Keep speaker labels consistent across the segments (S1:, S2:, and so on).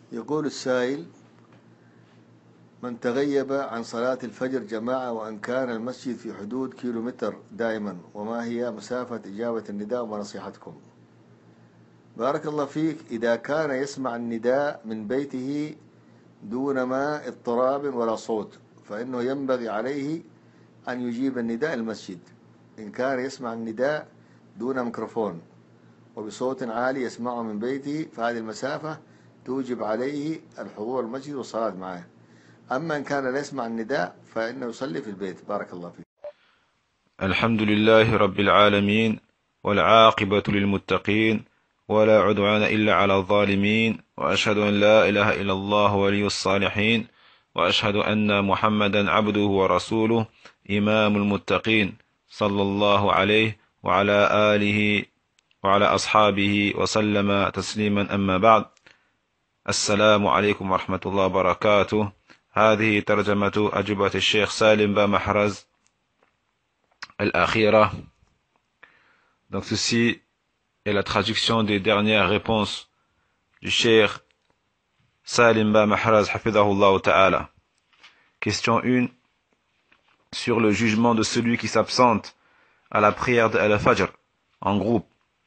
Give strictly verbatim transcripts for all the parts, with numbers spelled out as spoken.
S1: يقول السائل: من تغيب عن صلاة الفجر جماعة وأن كان المسجد في حدود كيلومتر دائما، وما هي مسافة إجابة النداء ونصيحتكم؟ بارك الله فيك. إذا كان يسمع النداء من بيته دون ما اضطراب ولا صوت فإنه ينبغي عليه أن يجيب النداء المسجد. إن كان يسمع النداء دون ميكروفون وبصوت عالي يسمعه من بيته فهذه المسافة توجب عليه الحضور المسجد والصلاة معه. أما إن كان لا يسمع النداء فإنه يصلي في البيت. بارك الله فيك.
S2: الحمد لله رب العالمين، والعاقبة للمتقين، ولا عدوان إلا على الظالمين، وأشهد أن لا إله إلا الله ولي الصالحين، وأشهد أن محمدا عبده ورسوله إمام المتقين، صلى الله عليه وعلى آله وعلى أصحابه وسلم تسليما. أما بعد، السلام عليكم ورحمة الله وبركاته. هذه ترجمة أجوبة الشيخ سالم با محرز الأخيرة. Donc ceci est la traduction des dernières réponses du Cheikh Salim ba Mahraz hafidahullah ta'ala. Question un, sur le jugement de celui qui s'absente à la prière de Al-Fajr en groupe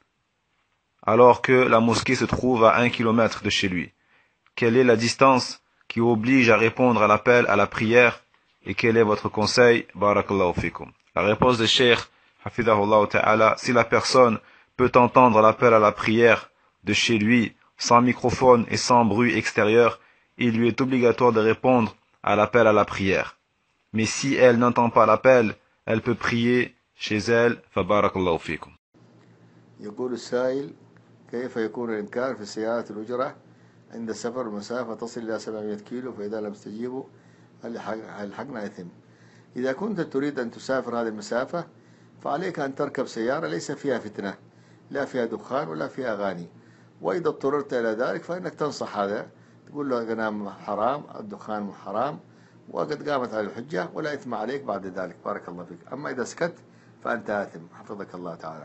S2: alors que la mosquée se trouve à un kilomètre de chez lui. Quelle est la distance qui oblige à répondre à l'appel à la prière et quel est votre conseil? Barakallahu fikum. La réponse de Cheikh hafidahullah ta'ala: si la personne peut entendre l'appel à la prière de chez lui sans microphone et sans bruit extérieur, il lui est obligatoire de répondre à l'appel à la prière. Mais si elle n'entend pas l'appel, elle peut prier chez elle. Fabarakallahu fikum.
S1: يقول السائل: كيف يكون الإنكار في سيارة الأجرة عند السفر المسافة تصل إلى سبعمائة كيلو فإذا لم تستجيبوا هل حقنا إثم؟ إذا كنت تريد أن تسافر هذه المسافة فعليك أن تركب سيارة ليس فيها فتنة، لا فيها دخان ولا فيها أغاني، وإذا اضطررت إلى ذلك فإنك تنصح هذا، تقول له الغنام حرام، الدخان حرام، وقد قامت على الحجة ولا إثم عليك بعد ذلك. بارك الله فيك. أما إذا سكت فأنت آثم. حفظك الله تعالى.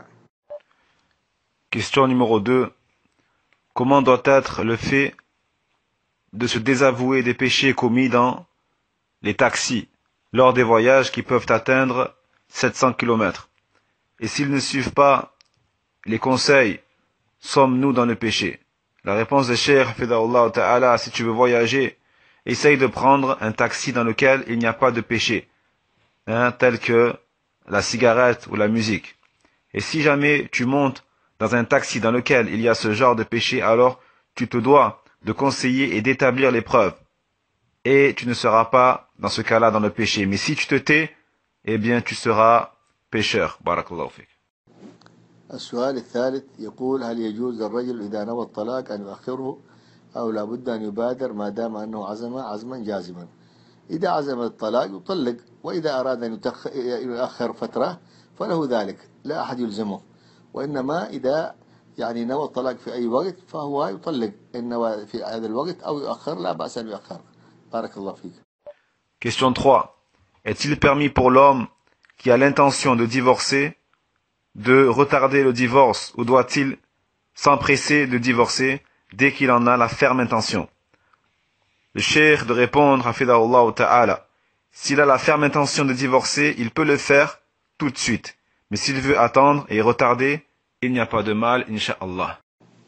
S2: Question numéro deux. Comment doit être le fait de se désavouer des péchés commis dans les taxis lors des voyages qui peuvent atteindre sept cents kilomètres? Et s'ils ne suivent pas les conseils, sommes-nous dans le péché? La réponse de Cheikh Fidahullah Ta'ala: si tu veux voyager, essaye de prendre un taxi dans lequel il n'y a pas de péché, hein, tel que la cigarette ou la musique. Et si jamais tu montes dans un taxi dans lequel il y a ce genre de péché, alors tu te dois de conseiller et d'établir les preuves. Et tu ne seras pas dans ce cas-là dans le péché. Mais si tu te tais, eh bien tu seras pécheur. Barakallahu fik.
S1: السؤال الثالث يقول: هل يجوز للرجل إذا نوى الطلاق أن يؤخره أو لابد أن يبادر ما دام أنه عزم عزما جازما؟ إذا عزم الطلاق يطلق، وإذا أراد أن يؤخر فترة فله ذلك، لا أحد يلزمه، وإنما إذا يعني نوى الطلاق في أي وقت فهو يطلق إن نوى في هذا الوقت أو يؤخر لا بأس أن يؤخر. بارك الله فيك.
S2: Question trois. Est-il permis pour l'homme qui a l'intention de divorcer de retarder le divorce ou doit-il s'empresser de divorcer dès qu'il en a la ferme intention? Le cheikh de répondre, hafidahullah ta'ala: s'il a la ferme intention de divorcer, il peut le faire tout de suite. Mais s'il veut attendre et retarder, il n'y a pas de mal, incha'Allah.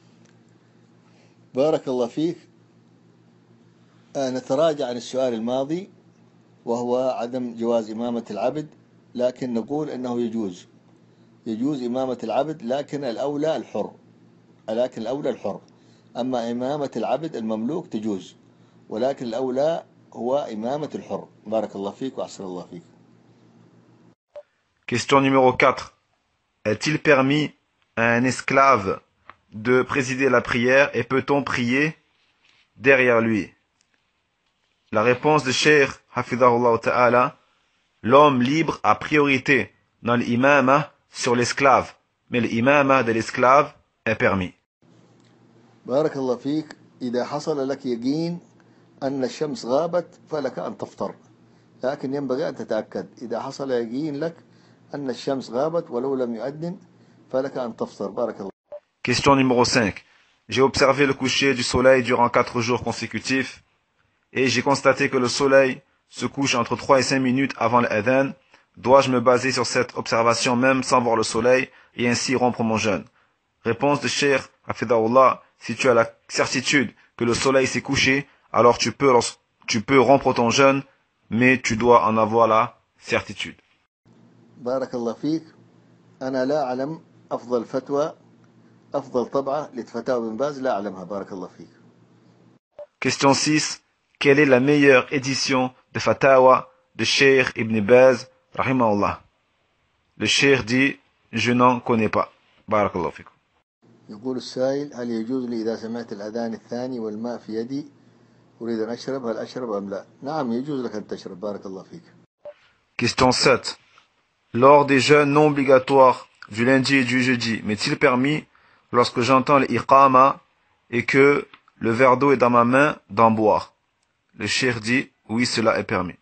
S1: بارك الله فيك. نتراجع عن السؤال الماضي وهو عدم جواز إمامة العبد، لكن نقول أنه يجوز يجوز إمامة العبد، لكن الأولى الحر، لكن الأولى الحر. أما إمامة العبد المملوك تجوز، ولكن الأولى هو إمامة الحر. بارك الله فيك وأحسن الله فيك.
S2: Question numéro quatre. Est-il permis à un esclave de présider la prière et peut-on prier derrière lui? La réponse de Cheikh Hafidahullah Ta'ala: l'homme libre a priorité dans l'imama sur l'esclave, mais l'imama de l'esclave est permis.
S1: بارك الله فيك. إذا حصل لك يقين أن الشمس غابت فلك أن تفطر، لكن ينبغي أن تتأكد. إذا حصل يقين لك أن الشمس غابت ولو لم يؤذن فلك أن تفطر. بارك الله.
S2: Question numéro cinq. j'ai observé le coucher du soleil durant quatre jours consécutifs et j'ai constaté que le soleil se couche entre trois et cinq minutes avant l'adhan. Dois-je me baser sur cette observation même sans voir le soleil et ainsi rompre mon jeûne? Réponse de Cheikh Hafidahullah: si tu as la certitude que le soleil s'est couché, alors tu peux, tu peux rompre ton jeûne, mais tu dois en avoir la certitude.
S1: Barakallah fik. أنا لا أعلم أفضل فتوى أفضل طبعة لفتاوى ابن باز لا أعلمها. بارك الله فيك.
S2: Question six. Quelle est la meilleure édition de Fatawa de Cheikh Ibn Baz, rahimahullah? Le Cheikh dit: je n'en connais pas. Barakallahu fikum.
S1: يقول السائل: هل يجوز لي إذا سمعت الأذان الثاني والماء في يدي أريد أن أشرب هل أشرب أم لا؟ نعم يجوز لك أن تشرب. بارك الله فيك.
S2: Question sept. Lors des jeûnes non obligatoires du lundi et du jeudi, m'est-il permis, lorsque j'entends l'iqama et que le verre d'eau est dans ma main, d'en boire? Le cheikh dit: oui, cela est permis.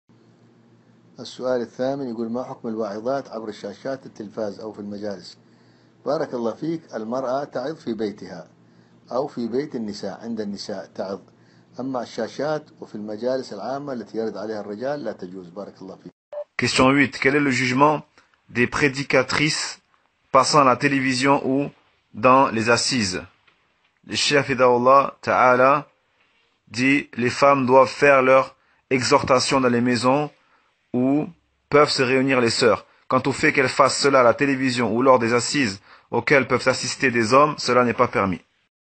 S1: السؤال الثامن يقول: ما حكم الواعظات عبر الشاشات التلفاز أو في المجالس؟ بارك الله فيك. المرأة تعظ في بيتها أو في بيت النساء عند النساء تعظ، أما الشاشات وفي المجالس العامة التي يرد عليها الرجال لا تجوز. بارك الله فيك.
S2: Question huit. Quel est le jugement des prédicatrices passant à la télévision ou dans les assises? Le Cheikh Hafidahullah Ta'ala dit: les femmes doivent faire leur exhortation dans les maisons où peuvent se réunir les sœurs. Quant au fait qu'elles fassent cela à la télévision ou lors des assises auxquelles peuvent assister des hommes, cela n'est pas permis.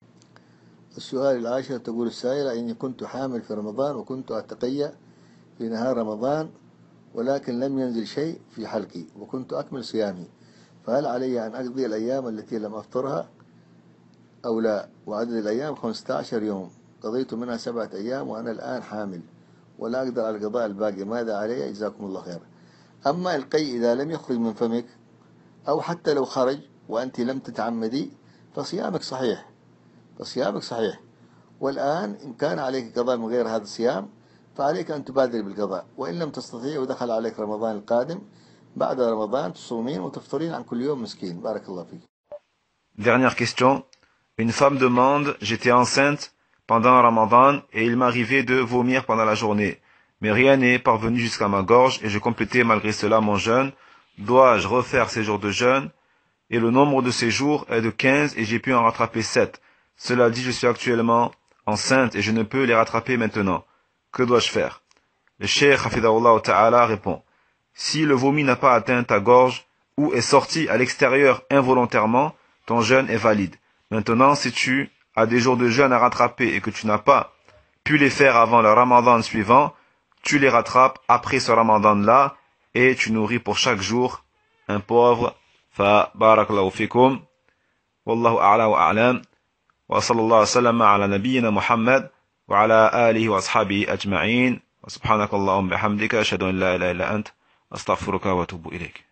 S1: السؤال العاشر تقول السائلة: إني كنت حامل في رمضان وكنت أتقيأ في نهار رمضان ولكن لم ينزل شيء في حلقي وكنت أكمل صيامي، فهل علي أن أقضي الأيام التي لم أفطرها أو لا؟ وعدد الأيام خمسة عشر يوم، قضيت منها سبعة أيام وأنا الآن حامل ولا أقدر على القضاء الباقي، ماذا علي؟ جزاكم الله خير. أما القيء إذا لم يخرج من فمك أو حتى لو خرج وأنت لم تتعمدي فصيامك صحيح، فصيامك صحيح. والآن إن كان عليك قضاء من غير هذا الصيام فعليك أن تبادر بالقضاء، وإن لم تستطيع ودخل عليك رمضان القادم بعد رمضان تصومين وتفطرين عن كل يوم مسكين. بارك الله فيك.
S2: Dernière question. Une femme demande: j'étais enceinte pendant Ramadan et il m'arrivait de vomir pendant la journée, mais rien n'est parvenu jusqu'à ma gorge et je complétais malgré cela mon jeûne. Dois-je refaire ces jours de jeûne? Et le nombre de ces jours est de quinze et j'ai pu en rattraper sept. Cela dit, je suis actuellement enceinte et je ne peux les rattraper maintenant. Que dois-je faire? Le Cheikh Hafidahullah Ta'ala répond: si le vomi n'a pas atteint ta gorge ou est sorti à l'extérieur involontairement, ton jeûne est valide. Maintenant, si tu as des jours de jeûne à rattraper et que tu n'as pas pu les faire avant le Ramadan suivant, tu les rattrapes après ce Ramadan-là et tu nourris pour chaque jour un pauvre. Fa barakallahu fikum. Wallahu a'la wa a'lam. Wa sallallahu wa sallam ala nabiyyina Muhammad wa ala alihi wa ashabihi ajma'in. Wa subhanakallahumma bihamdika ashhadu an la ilaha illa ant astaghfiruka wa atubu ilayk.